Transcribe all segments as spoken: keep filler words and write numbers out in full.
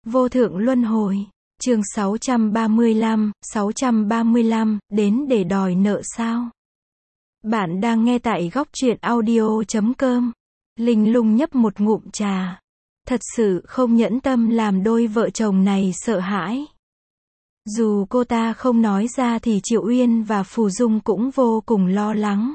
Vô thượng luân hồi. Chương sáu trăm ba mươi lăm, sáu trăm ba mươi lăm, đến để đòi nợ sao? Bạn đang nghe tại góc truyện audio chấm com. Linh lung nhấp một ngụm trà. Thật sự không nhẫn tâm làm đôi vợ chồng này sợ hãi. Dù cô ta không nói ra thì Triệu Uyên và Phù Dung cũng vô cùng lo lắng.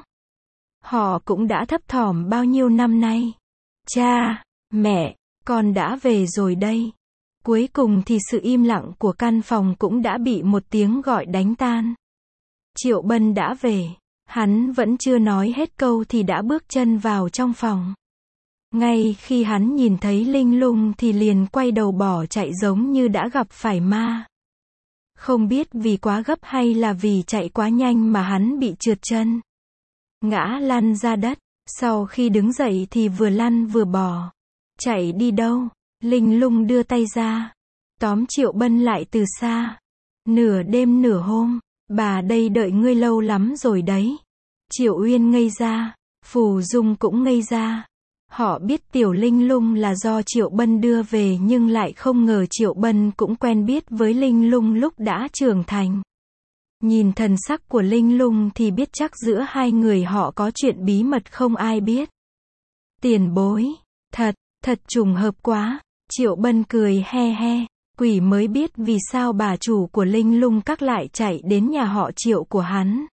Họ cũng đã thấp thỏm bao nhiêu năm nay. Cha, mẹ, con đã về rồi đây. Cuối cùng thì sự im lặng của căn phòng cũng đã bị một tiếng gọi đánh tan. Triệu Bân đã về. Hắn vẫn chưa nói hết câu thì đã bước chân vào trong phòng. Ngay khi hắn nhìn thấy Linh Lung thì liền quay đầu bỏ chạy giống như đã gặp phải ma. Không biết vì quá gấp hay là vì chạy quá nhanh mà hắn bị trượt chân. Ngã lăn ra đất. Sau khi đứng dậy thì vừa lăn vừa bò. Chạy đi đâu? Linh Lung đưa tay ra. Tóm Triệu Bân lại từ xa. Nửa đêm nửa hôm. Bà đây đợi ngươi lâu lắm rồi đấy. Triệu Uyên ngây ra. Phù Dung cũng ngây ra. Họ biết Tiểu Linh Lung là do Triệu Bân đưa về nhưng lại không ngờ Triệu Bân cũng quen biết với Linh Lung lúc đã trưởng thành. Nhìn thần sắc của Linh Lung thì biết chắc giữa hai người họ có chuyện bí mật không ai biết. Tiền bối. Thật, thật trùng hợp quá. Triệu Bân cười he he. Quỷ mới biết vì sao bà chủ của Linh Lung các lại chạy đến nhà họ Triệu của hắn.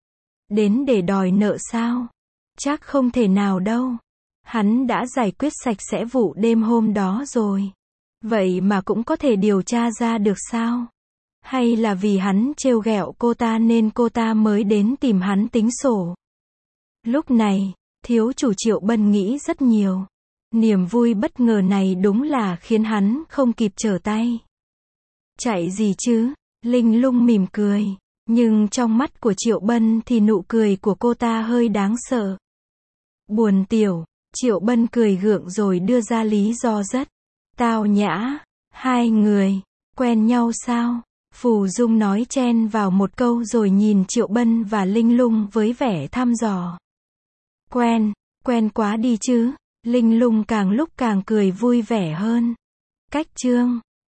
Đến để đòi nợ sao? Chắc không thể nào đâu. Hắn đã giải quyết sạch sẽ vụ đêm hôm đó rồi. Vậy mà cũng có thể điều tra ra được sao? Hay là vì hắn trêu ghẹo cô ta nên cô ta mới đến tìm hắn tính sổ? Lúc này, thiếu chủ Triệu Bân nghĩ rất nhiều. Niềm vui bất ngờ này đúng là khiến hắn không kịp trở tay. Chạy gì chứ? Linh Lung mỉm cười. Nhưng trong mắt của Triệu Bân thì nụ cười của cô ta hơi đáng sợ. Buồn tiểu. Triệu Bân cười gượng rồi đưa ra lý do rất tao nhã. Hai người quen nhau sao? Phù Dung nói chen vào một câu rồi nhìn Triệu Bân và Linh Lung với vẻ thăm dò. Quen, quen quá đi chứ. Linh Lung càng lúc càng cười vui vẻ hơn. Cách chương